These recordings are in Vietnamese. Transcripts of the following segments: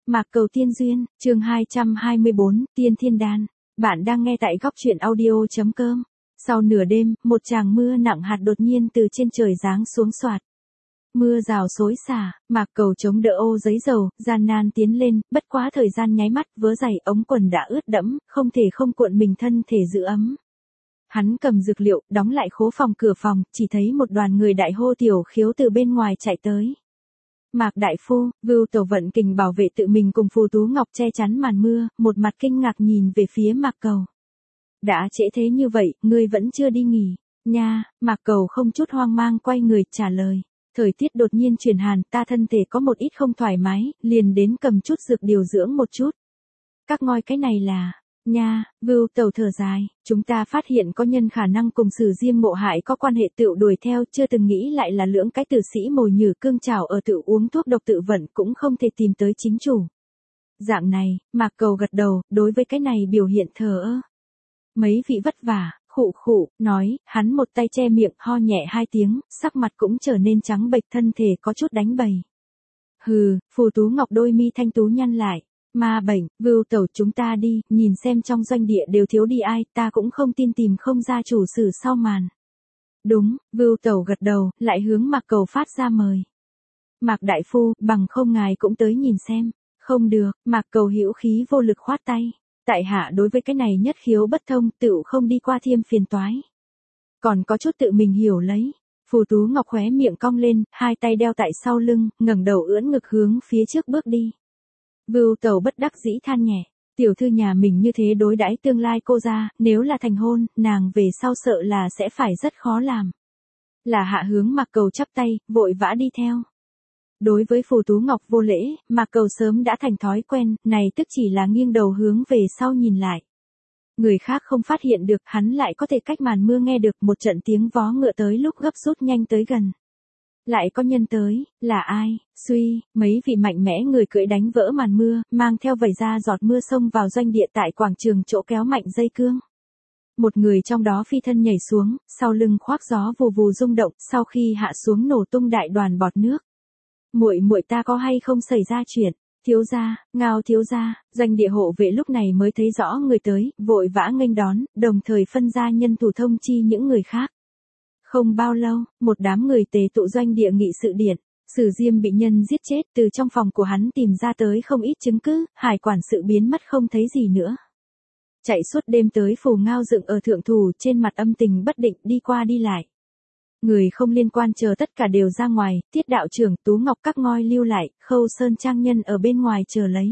Mạc Cầu Tiên Duyên, chương 224, Tiên Thiên Đan. Bạn đang nghe tại góc truyện audio.com. Sau nửa đêm, một tràng mưa nặng hạt đột nhiên từ trên trời giáng xuống soạt. Mưa rào xối xả, Mạc Cầu chống đỡ ô giấy dầu, gian nan tiến lên, bất quá thời gian nháy mắt, vớ giày ống quần đã ướt đẫm, không thể không cuộn mình thân thể giữ ấm. Hắn cầm dược liệu, đóng lại khố phòng cửa phòng, chỉ thấy một đoàn người đại hô tiểu khiếu từ bên ngoài chạy tới. Mạc đại phu, Vưu Tẩu vận kình bảo vệ tự mình cùng Phù Tú Ngọc che chắn màn mưa, một mặt kinh ngạc nhìn về phía Mạc Cầu. Đã trễ thế như vậy, ngươi vẫn chưa đi nghỉ, nha. Mạc Cầu không chút hoang mang quay người trả lời. Thời tiết đột nhiên chuyển hàn, ta thân thể có một ít không thoải mái, liền đến cầm chút dược điều dưỡng một chút. Các ngoi cái này là, nha. Vưu Tẩu thở dài, chúng ta phát hiện có nhân khả năng cùng Sử Diêm ngộ hại có quan hệ, tự đuổi theo, chưa từng nghĩ lại là lưỡng cái tử sĩ mồi nhử cương trảo ở tự uống thuốc độc tự vận cũng không thể tìm tới chính chủ. Dạng này, Mạc Cầu gật đầu, đối với cái này biểu hiện thờ ơ. Mấy vị vất vả, khụ khụ, nói, hắn một tay che miệng, ho nhẹ hai tiếng, sắc mặt cũng trở nên trắng bệch, thân thể có chút đánh bầy. Hừ, Phù Tú Ngọc đôi mi thanh tú nhăn lại. Ma bệnh, Vưu Tẩu, chúng ta đi, nhìn xem trong doanh địa đều thiếu đi ai, ta cũng không tin tìm không ra chủ sử sau màn. Đúng, Vưu Tẩu gật đầu, lại hướng Mạc Cầu phát ra mời. Mạc đại phu, bằng không ngài cũng tới nhìn xem. Không được, Mạc Cầu hữu khí vô lực khoát tay. Tại hạ đối với cái này nhất khiếu bất thông, tự không đi qua thiêm phiền toái. Còn có chút tự mình hiểu lấy. Phù Tú Ngọc khóe miệng cong lên, hai tay đeo tại sau lưng, ngẩng đầu ưỡn ngực hướng phía trước bước đi. Vưu Tẩu bất đắc dĩ than nhẹ, tiểu thư nhà mình như thế đối đãi tương lai cô ra, nếu là thành hôn, nàng về sau sợ là sẽ phải rất khó làm. Là hạ hướng Mạc Cầu chắp tay, vội vã đi theo. Đối với Phù Tú Ngọc vô lễ, Mạc Cầu sớm đã thành thói quen, này tức chỉ là nghiêng đầu hướng về sau nhìn lại. Người khác không phát hiện được, hắn lại có thể cách màn mưa nghe được một trận tiếng vó ngựa tới lúc gấp rút nhanh tới gần. Lại có nhân tới, là ai? Suy, mấy vị mạnh mẽ người cưỡi đánh vỡ màn mưa, mang theo vẩy ra giọt mưa xông vào doanh địa tại quảng trường chỗ kéo mạnh dây cương. Một người trong đó phi thân nhảy xuống, sau lưng khoác gió vù vù rung động, sau khi hạ xuống nổ tung đại đoàn bọt nước. Muội muội ta có hay không xảy ra chuyện? Thiếu gia, Ngao thiếu gia. Doanh địa hộ vệ lúc này mới thấy rõ người tới, vội vã nghênh đón, đồng thời phân ra nhân thủ thông chi những người khác. Không bao lâu, một đám người tề tụ doanh địa nghị sự điện. Sử Diêm bị nhân giết chết, từ trong phòng của hắn tìm ra tới không ít chứng cứ, Hải quản sự biến mất không thấy gì nữa. Chạy suốt đêm tới Phù Ngao dựng ở thượng thủ, trên mặt âm tình bất định, đi qua đi lại. Người không liên quan chờ tất cả đều ra ngoài, Tiết đạo trưởng, Tú Ngọc các ngoi lưu lại, Khâu Sơn trang nhân ở bên ngoài chờ lấy.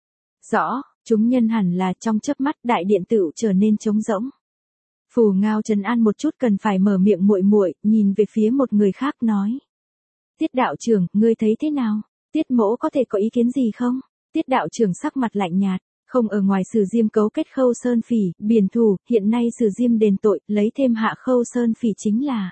Rõ, chúng nhân hẳn là trong chớp mắt đại điện tựu trở nên trống rỗng. Phù Ngao trấn an một chút, cần phải mở miệng muội muội, nhìn về phía một người khác nói. Tiết đạo trưởng, ngươi thấy thế nào? Tiết mỗ có thể có ý kiến gì không? Tiết đạo trưởng sắc mặt lạnh nhạt, không ở ngoài Sử Diêm cấu kết Khâu Sơn Phỉ, biển thù, hiện nay Sử Diêm đền tội, lấy thêm hạ Khâu Sơn Phỉ chính là.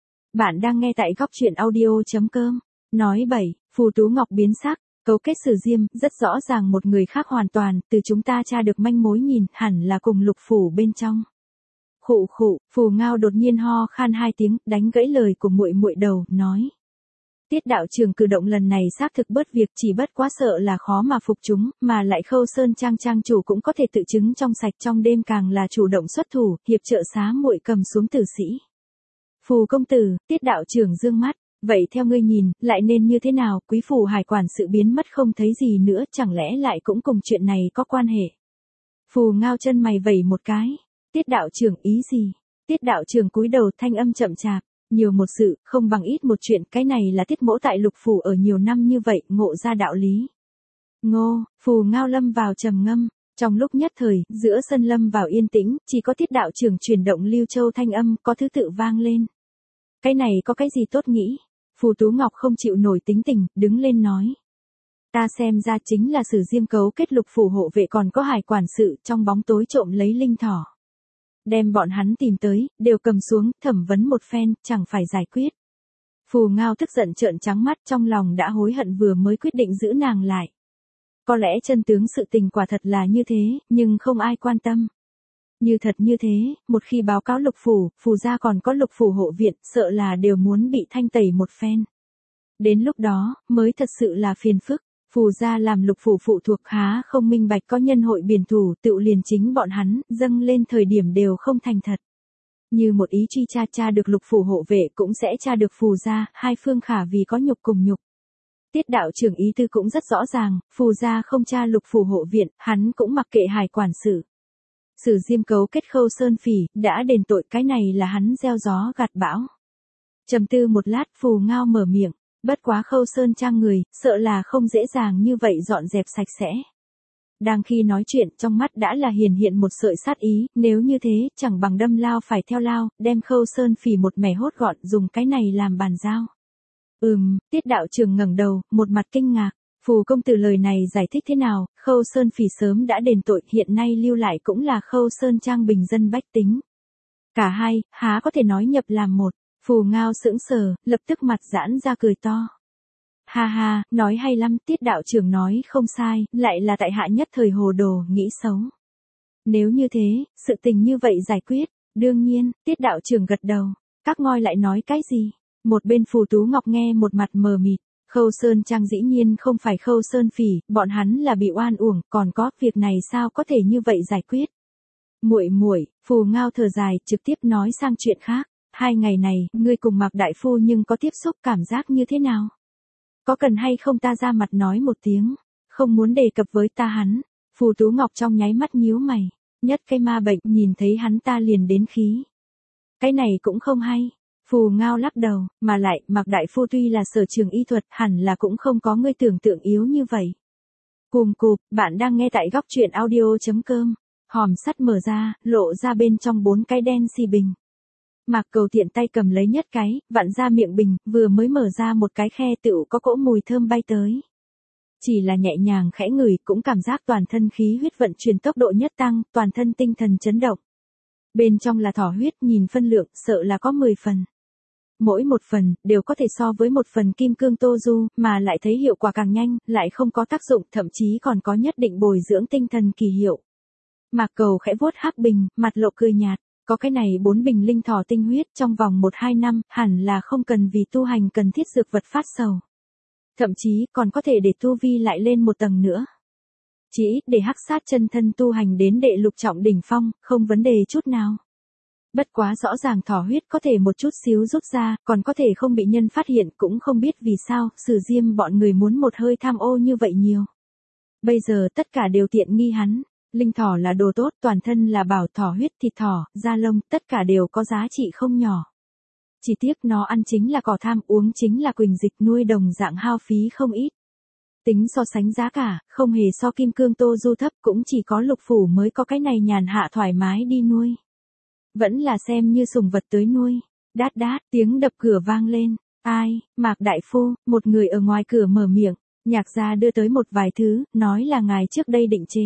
Bạn đang nghe tại góc truyện audio.com. Nói bậy, Phù Tú Ngọc biến sắc, cấu kết Sử Diêm, rất rõ ràng một người khác hoàn toàn, từ chúng ta tra được manh mối nhìn, hẳn là cùng Lục phủ bên trong. Khụ khụ, Phù Ngao đột nhiên ho khan hai tiếng, đánh gãy lời của muội muội đầu, nói. Tiết đạo trưởng cử động lần này xác thực bớt việc, chỉ bất quá sợ là khó mà phục chúng, mà lại Khâu Sơn trang trang chủ cũng có thể tự chứng trong sạch, trong đêm càng là chủ động xuất thủ, hiệp trợ xá muội cầm xuống tử sĩ. Phù công tử, Tiết đạo trưởng dương mắt, vậy theo ngươi nhìn, lại nên như thế nào? Quý phủ Hải quản sự biến mất không thấy gì nữa, chẳng lẽ lại cũng cùng chuyện này có quan hệ? Phù Ngao chân mày vẩy một cái. Tiết đạo trưởng ý gì? Tiết đạo trưởng cúi đầu, thanh âm chậm chạp, nhiều một sự, không bằng ít một chuyện, cái này là Tiết mỗ tại Lục phủ ở nhiều năm như vậy, ngộ ra đạo lý. Ngô, Phù Ngao lâm vào trầm ngâm, trong lúc nhất thời, giữa sân lâm vào yên tĩnh, chỉ có Tiết đạo trưởng chuyển động lưu châu thanh âm, có thứ tự vang lên. Cái này có cái gì tốt nghĩ? Phù Tú Ngọc không chịu nổi tính tình, đứng lên nói. Ta xem ra chính là Sử Diêm cấu kết Lục phủ hộ vệ, còn có Hải quản sự trong bóng tối trộm lấy linh thỏ. Đem bọn hắn tìm tới, đều cầm xuống, thẩm vấn một phen, chẳng phải giải quyết. Phù Ngao tức giận trợn trắng mắt, trong lòng đã hối hận vừa mới quyết định giữ nàng lại. Có lẽ chân tướng sự tình quả thật là như thế, nhưng không ai quan tâm. Như thật như thế, một khi báo cáo Lục phủ, Phù gia còn có Lục phủ hộ viện, sợ là đều muốn bị thanh tẩy một phen. Đến lúc đó, mới thật sự là phiền phức. Phù gia làm lục phủ phụ thuộc há không minh bạch có nhân hội biển thủ, tựu liền chính bọn hắn, dâng lên thời điểm đều không thành thật. Như một ý truy tra được lục phủ hộ vệ cũng sẽ tra được phù gia, hai phương khả vì có nhục cùng nhục. Tiết đạo trưởng ý tư cũng rất rõ ràng, phù gia không tra lục phủ hộ viện, hắn cũng mặc kệ hài quản sự. Sử Diêm cấu kết Khâu Sơn Phỉ, đã đền tội, cái này là hắn gieo gió gặt bão. Trầm tư một lát, Phù Ngao mở miệng, bất quá Khâu Sơn Trang người, sợ là không dễ dàng như vậy dọn dẹp sạch sẽ. Đang khi nói chuyện, trong mắt đã là hiện một sợi sát ý, nếu như thế, chẳng bằng đâm lao phải theo lao, đem Khâu Sơn Phỉ một mẻ hốt gọn, dùng cái này làm bàn giao. Tiết đạo trưởng ngẩng đầu, một mặt kinh ngạc. Phù công tử lời này giải thích thế nào, Khâu Sơn Phỉ sớm đã đền tội, hiện nay lưu lại cũng là Khâu Sơn Trang bình dân bách tính. Cả hai, há có thể nói nhập làm một. Phù Ngao sững sờ, lập tức mặt giãn ra cười to. Ha ha, nói hay lắm, Tiết đạo trưởng nói không sai, lại là tại hạ nhất thời hồ đồ, nghĩ xấu. Nếu như thế, sự tình như vậy giải quyết, đương nhiên, Tiết đạo trưởng gật đầu. Các ngôi lại nói cái gì? Một bên Phù Tú Ngọc nghe một mặt mờ mịt. Khâu Sơn Trang dĩ nhiên không phải Khâu Sơn Phỉ, bọn hắn là bị oan uổng, còn có, việc này sao có thể như vậy giải quyết. Muội, Phù Ngao thở dài, trực tiếp nói sang chuyện khác. 2 ngày này, ngươi cùng Mạc đại phu nhưng có tiếp xúc cảm giác như thế nào? Có cần hay không ta ra mặt nói một tiếng, không muốn đề cập với ta hắn. Phù Tú Ngọc trong nháy mắt nhíu mày, nhất cái ma bệnh, nhìn thấy hắn ta liền đến khí. Cái này cũng không hay. Phù Ngao lắc đầu, mà lại, Mạc đại phu tuy là sở trường y thuật, hẳn là cũng không có ngươi tưởng tượng yếu như vậy. Cùm cụp, bạn đang nghe tại góc truyện audio.com. Hòm sắt mở ra, lộ ra bên trong 4 cái đen xì bình. Mạc Cầu tiện tay cầm lấy nhất cái, vặn ra miệng bình, vừa mới mở ra một cái khe tựu có cỗ mùi thơm bay tới. Chỉ là nhẹ nhàng khẽ ngửi cũng cảm giác toàn thân khí huyết vận chuyển tốc độ nhất tăng, toàn thân tinh thần chấn động. Bên trong là thỏ huyết, nhìn phân lượng, sợ là có 10 phần. Mỗi một phần, đều có thể so với một phần kim cương tô du, mà lại thấy hiệu quả càng nhanh, lại không có tác dụng, thậm chí còn có nhất định bồi dưỡng tinh thần kỳ hiệu. Mạc Cầu khẽ vuốt hắc bình, mặt lộ cười nhạt, có cái này 4 bình linh thỏ tinh huyết trong vòng 1-2 năm, hẳn là không cần vì tu hành cần thiết dược vật phát sầu. Thậm chí còn có thể để tu vi lại lên một tầng nữa. Chỉ ít để hắc sát chân thân tu hành đến đệ lục trọng đỉnh phong, không vấn đề chút nào. Bất quá rõ ràng thỏ huyết có thể một chút xíu rút ra, còn có thể không bị nhân phát hiện, cũng không biết vì sao, Sử Diêm bọn người muốn một hơi tham ô như vậy nhiều. Bây giờ tất cả đều tiện nghi hắn. Linh thỏ là đồ tốt, toàn thân là bảo, thỏ huyết, thịt thỏ, da lông, tất cả đều có giá trị không nhỏ. Chỉ tiếc nó ăn chính là cỏ tham, uống chính là quỳnh dịch, nuôi đồng dạng hao phí không ít. Tính so sánh giá cả, không hề so kim cương tô du thấp, cũng chỉ có lục phủ mới có cái này nhàn hạ thoải mái đi nuôi. Vẫn là xem như sủng vật tới nuôi. Đát đát, tiếng đập cửa vang lên. Ai, Mạc đại phu, một người ở ngoài cửa mở miệng. Nhạc gia đưa tới một vài thứ, nói là ngài trước đây định chế.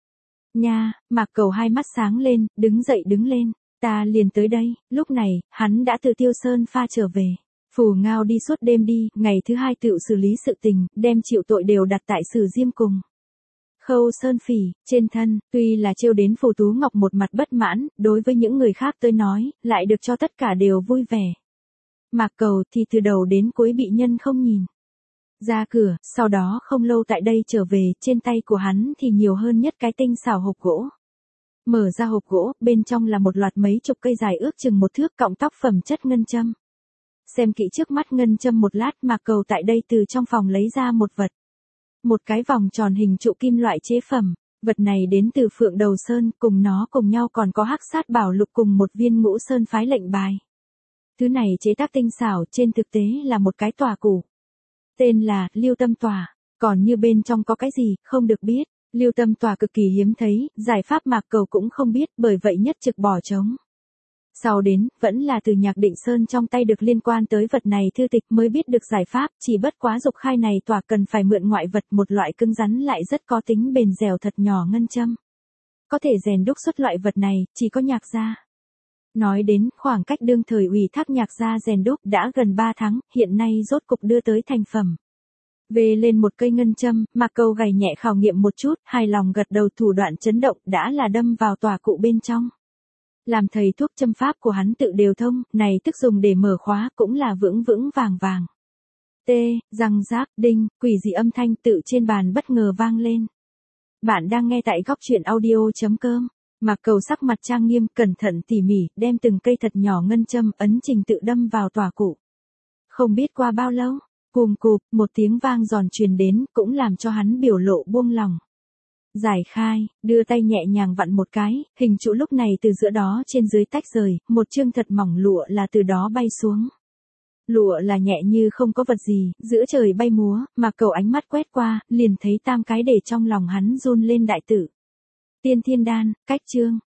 Nha, Mạc Cầu hai mắt sáng lên, đứng lên. Ta liền tới đây. Lúc này, hắn đã từ Tiêu Sơn pha trở về. Phù Ngao đi suốt đêm đi, ngày thứ 2 tựu xử lý sự tình, đem chịu tội đều đặt tại Sử Diêm cùng. Khâu Sơn Phỉ, trên thân, tuy là trêu đến Phù Tú Ngọc một mặt bất mãn, đối với những người khác tới nói, lại được cho tất cả đều vui vẻ. Mạc Cầu thì từ đầu đến cuối bị nhân không nhìn. Ra cửa, sau đó không lâu tại đây trở về, trên tay của hắn thì nhiều hơn nhất cái tinh xảo hộp gỗ. Mở ra hộp gỗ, bên trong là một loạt mấy chục cây dài ước chừng 1 thước cọng tóc phẩm chất ngân châm. Xem kỹ trước mắt ngân châm một lát, Mạc Cầu tại đây từ trong phòng lấy ra một vật. Một cái vòng tròn hình trụ kim loại chế phẩm, vật này đến từ Phượng Đầu Sơn, cùng nó cùng nhau còn có hắc sát bảo lục cùng một viên Ngũ Sơn phái lệnh bài. Thứ này chế tác tinh xảo, trên thực tế là một cái tòa củ. Tên là Lưu Tâm Tòa, còn như bên trong có cái gì, không được biết. Lưu Tâm Tòa cực kỳ hiếm thấy, giải pháp Mạc Cầu cũng không biết, bởi vậy nhất trực bỏ trống. Sau đến, vẫn là từ Nhạc Định Sơn trong tay được liên quan tới vật này thư tịch mới biết được giải pháp, chỉ bất quá dục khai này tòa cần phải mượn ngoại vật, một loại cứng rắn lại rất có tính bền dẻo thật nhỏ ngân châm. Có thể rèn đúc xuất loại vật này, chỉ có Nhạc gia. Nói đến, khoảng cách đương thời ủy thác Nhạc gia rèn đúc đã gần 3 tháng, hiện nay rốt cục đưa tới thành phẩm. Về lên một cây ngân châm, Mạc Cầu gảy nhẹ khảo nghiệm một chút, hài lòng gật đầu, thủ đoạn chấn động đã là đâm vào tòa cụ bên trong. Làm thầy thuốc châm pháp của hắn tự đều thông, này tức dùng để mở khóa cũng là vững vững vàng vàng. Răng rác, đinh, quỷ dị âm thanh tự trên bàn bất ngờ vang lên. Bạn đang nghe tại góc chuyện audio.com. Mạc Cầu sắc mặt trang nghiêm, cẩn thận tỉ mỉ, đem từng cây thật nhỏ ngân châm ấn trình tự đâm vào tòa cụ. Không biết qua bao lâu, cùm cụp, một tiếng vang giòn truyền đến, cũng làm cho hắn biểu lộ buông lòng. Giải khai, đưa tay nhẹ nhàng vặn một cái, hình trụ lúc này từ giữa đó trên dưới tách rời, một chương thật mỏng lụa là từ đó bay xuống. Lụa là nhẹ như không có vật gì, giữa trời bay múa, mà Cầu ánh mắt quét qua, liền thấy tam cái để trong lòng hắn run lên đại tử. Tiên thiên đan, cách chương,